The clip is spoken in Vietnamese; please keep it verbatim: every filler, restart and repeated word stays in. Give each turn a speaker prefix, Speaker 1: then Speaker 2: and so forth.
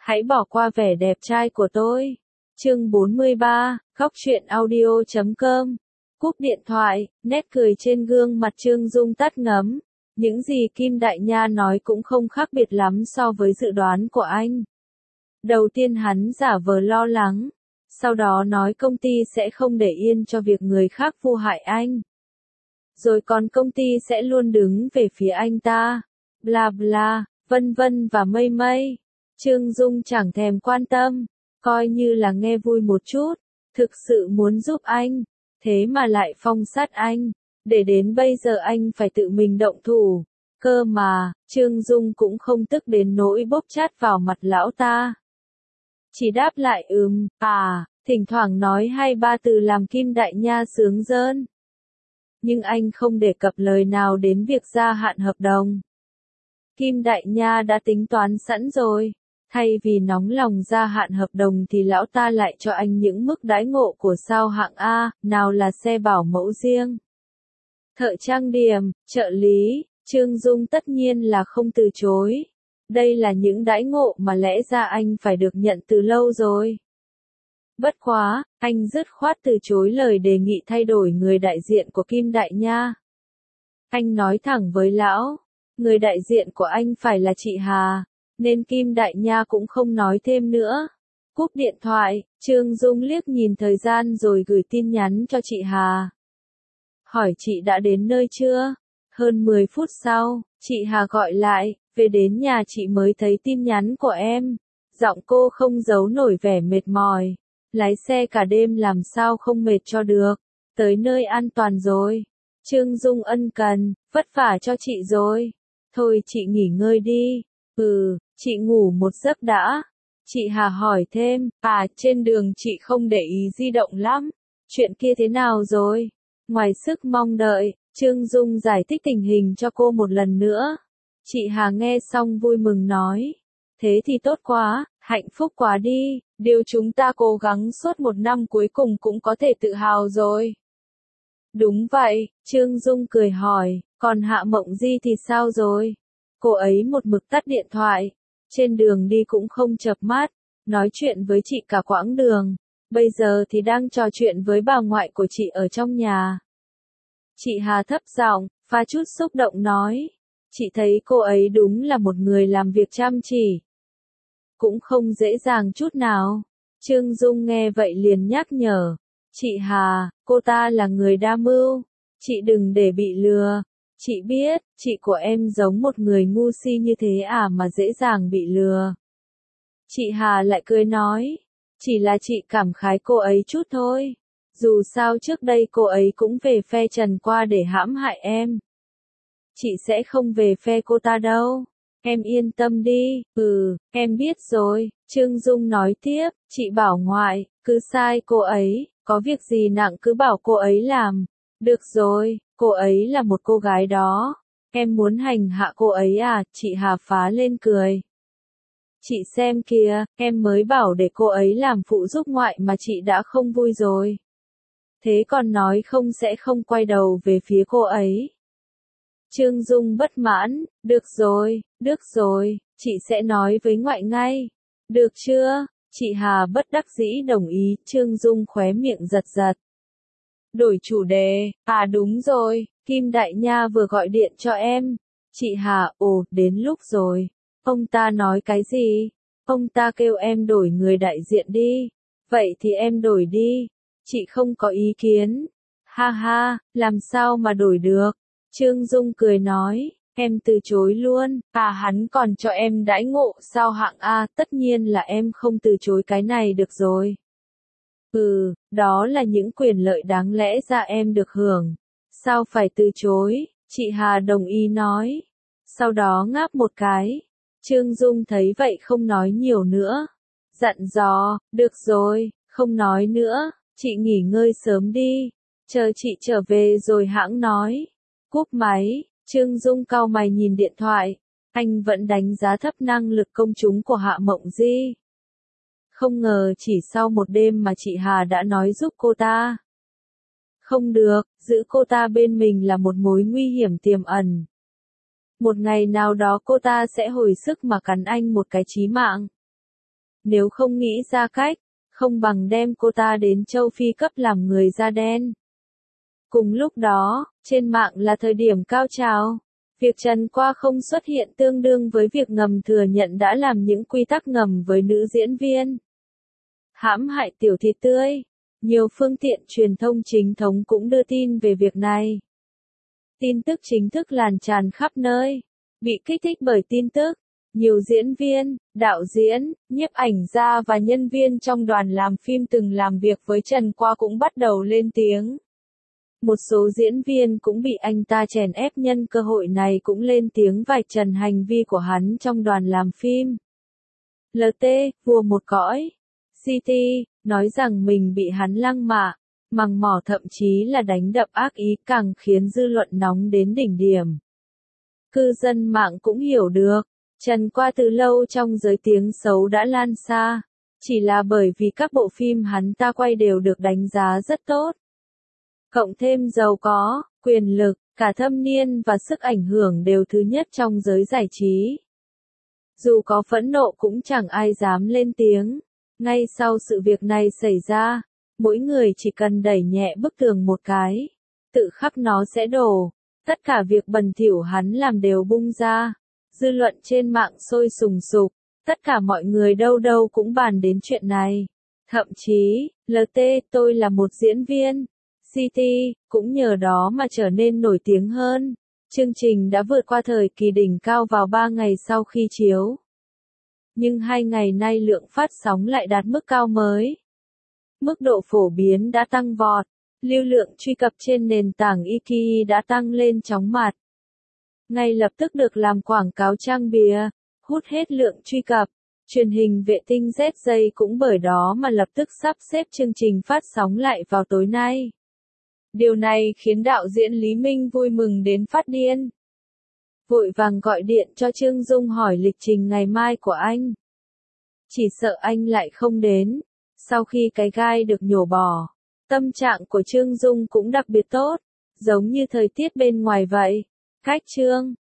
Speaker 1: Hãy bỏ qua vẻ đẹp trai của tôi. Chương bốn mươi ba, Góc truyện audio chấm com. Cúp điện thoại, nét cười trên gương mặt Trương Dung tắt ngấm. Những gì Kim Đại Nha nói cũng không khác biệt lắm so với dự đoán của anh. Đầu tiên hắn giả vờ lo lắng, sau đó nói công ty sẽ không để yên cho việc người khác vu hại anh. Rồi còn công ty sẽ luôn đứng về phía anh ta. Bla bla, vân vân và mây mây. Trương Dung chẳng thèm quan tâm, coi như là nghe vui một chút, thực sự muốn giúp anh, thế mà lại phong sát anh, để đến bây giờ anh phải tự mình động thủ. Cơ mà, Trương Dung cũng không tức đến nỗi bốc chát vào mặt lão ta. Chỉ đáp lại ừm, à, thỉnh thoảng nói hai ba từ làm Kim Đại Nha sướng rơn. Nhưng anh không đề cập lời nào đến việc gia hạn hợp đồng. Kim Đại Nha đã tính toán sẵn rồi. Thay vì nóng lòng gia hạn hợp đồng thì lão ta lại cho anh những mức đãi ngộ của sao hạng A, nào là xe bảo mẫu riêng, thợ trang điểm, trợ lý. Trương Dung tất nhiên là không từ chối. Đây là những đãi ngộ mà lẽ ra anh phải được nhận từ lâu rồi. Bất quá, anh dứt khoát từ chối lời đề nghị thay đổi người đại diện của Kim Đại Nha. Anh nói thẳng với lão, người đại diện của anh phải là chị Hà. Nên Kim Đại Nha cũng không nói thêm nữa. Cúp điện thoại, Trương Dung liếc nhìn thời gian rồi gửi tin nhắn cho chị Hà. Hỏi chị đã đến nơi chưa? Hơn mười phút sau, chị Hà gọi lại, về đến nhà chị mới thấy tin nhắn của em. Giọng cô không giấu nổi vẻ mệt mỏi. Lái xe cả đêm làm sao không mệt cho được. Tới nơi an toàn rồi. Trương Dung ân cần, vất vả cho chị rồi. Thôi chị nghỉ ngơi đi. Ừ, chị ngủ một giấc đã. Chị Hà hỏi thêm, à trên đường chị không để ý di động lắm. Chuyện kia thế nào rồi? Ngoài sức mong đợi, Trương Dung giải thích tình hình cho cô một lần nữa. Chị Hà nghe xong vui mừng nói. Thế thì tốt quá, hạnh phúc quá đi. Điều chúng ta cố gắng suốt một năm cuối cùng cũng có thể tự hào rồi. Đúng vậy, Trương Dung cười hỏi, còn Hạ Mộng Di thì sao rồi? Cô ấy một mực tắt điện thoại, trên đường đi cũng không chợp mắt, nói chuyện với chị cả quãng đường, bây giờ thì đang trò chuyện với bà ngoại của chị ở trong nhà. Chị Hà thấp giọng, pha chút xúc động nói, chị thấy cô ấy đúng là một người làm việc chăm chỉ. Cũng không dễ dàng chút nào. Trương Dung nghe vậy liền nhắc nhở, chị Hà, cô ta là người đa mưu, chị đừng để bị lừa. Chị biết, chị của em giống một người ngu si như thế à mà dễ dàng bị lừa. Chị Hà lại cười nói, chỉ là chị cảm khái cô ấy chút thôi. Dù sao trước đây cô ấy cũng về phe Trần qua để hãm hại em. Chị sẽ không về phe cô ta đâu. Em yên tâm đi, ừ, em biết rồi. Trương Dung nói tiếp, chị bảo ngoại, cứ sai cô ấy, có việc gì nặng cứ bảo cô ấy làm. Được rồi, cô ấy là một cô gái đó. Em muốn hành hạ cô ấy à, chị Hà phá lên cười. Chị xem kìa, em mới bảo để cô ấy làm phụ giúp ngoại mà chị đã không vui rồi. Thế còn nói không sẽ không quay đầu về phía cô ấy. Trương Dung bất mãn, được rồi, được rồi, chị sẽ nói với ngoại ngay. Được chưa? Chị Hà bất đắc dĩ đồng ý, Trương Dung khóe miệng giật giật. Đổi chủ đề, à đúng rồi, Kim Đại Nha vừa gọi điện cho em. Chị Hà, ồ, đến lúc rồi. Ông ta nói cái gì? Ông ta kêu em đổi người đại diện đi. Vậy thì em đổi đi. Chị không có ý kiến. Ha ha, làm sao mà đổi được? Trương Dung cười nói, em từ chối luôn. À hắn còn cho em đãi ngộ sao hạng A, tất nhiên là em không từ chối cái này được rồi. Ừ, đó là những quyền lợi đáng lẽ ra em được hưởng. Sao phải từ chối? Chị Hà đồng ý nói. Sau đó ngáp một cái. Trương Dung thấy vậy không nói nhiều nữa. Dặn dò, được rồi, không nói nữa, chị nghỉ ngơi sớm đi. Chờ chị trở về rồi hãng nói. Cúp máy, Trương Dung cau mày nhìn điện thoại. Anh vẫn đánh giá thấp năng lực công chúng của Hạ Mộng Di. Không ngờ chỉ sau một đêm mà chị Hà đã nói giúp cô ta. Không được, giữ cô ta bên mình là một mối nguy hiểm tiềm ẩn. Một ngày nào đó cô ta sẽ hồi sức mà cắn anh một cái chí mạng. Nếu không nghĩ ra cách, không bằng đem cô ta đến châu Phi cấp làm người da đen. Cùng lúc đó, trên mạng là thời điểm cao trào. Việc Trần Qua không xuất hiện tương đương với việc ngầm thừa nhận đã làm những quy tắc ngầm với nữ diễn viên. Hãm hại tiểu thịt tươi. Nhiều phương tiện truyền thông chính thống cũng đưa tin về việc này. Tin tức chính thức lan tràn khắp nơi. Bị kích thích bởi tin tức, nhiều diễn viên, đạo diễn, nhiếp ảnh gia và nhân viên trong đoàn làm phim từng làm việc với Trần Qua cũng bắt đầu lên tiếng. Một số diễn viên cũng bị anh ta chèn ép nhân cơ hội này cũng lên tiếng vạch trần hành vi của hắn trong đoàn làm phim. lờ tê, vua một cõi, xê tê, nói rằng mình bị hắn lăng mạ, mằng mỏ thậm chí là đánh đập ác ý càng khiến dư luận nóng đến đỉnh điểm. Cư dân mạng cũng hiểu được, Trần Qua từ lâu trong giới tiếng xấu đã lan xa, chỉ là bởi vì các bộ phim hắn ta quay đều được đánh giá rất tốt. Cộng thêm giàu có, quyền lực, cả thâm niên và sức ảnh hưởng đều thứ nhất trong giới giải trí. Dù có phẫn nộ cũng chẳng ai dám lên tiếng. Ngay sau sự việc này xảy ra, mỗi người chỉ cần đẩy nhẹ bức tường một cái, tự khắc nó sẽ đổ. Tất cả việc bẩn thỉu hắn làm đều bung ra. Dư luận trên mạng sôi sùng sục, tất cả mọi người đâu đâu cũng bàn đến chuyện này. Thậm chí, lờ tê, tôi là một diễn viên, xê tê, cũng nhờ đó mà trở nên nổi tiếng hơn. Chương trình đã vượt qua thời kỳ đỉnh cao vào ba ngày sau khi chiếu. Nhưng hai ngày nay lượng phát sóng lại đạt mức cao mới. Mức độ phổ biến đã tăng vọt, lưu lượng truy cập trên nền tảng Iki đã tăng lên chóng mặt. Ngay lập tức được làm quảng cáo trang bìa, hút hết lượng truy cập. Truyền hình vệ tinh Z J cũng bởi đó mà lập tức sắp xếp chương trình phát sóng lại vào tối nay. Điều này khiến đạo diễn Lý Minh vui mừng đến phát điên. Vội vàng gọi điện cho Trương Dung hỏi lịch trình ngày mai của anh. Chỉ sợ anh lại không đến. Sau khi cái gai được nhổ bỏ, tâm trạng của Trương Dung cũng đặc biệt tốt, giống như thời tiết bên ngoài vậy. Cách Trương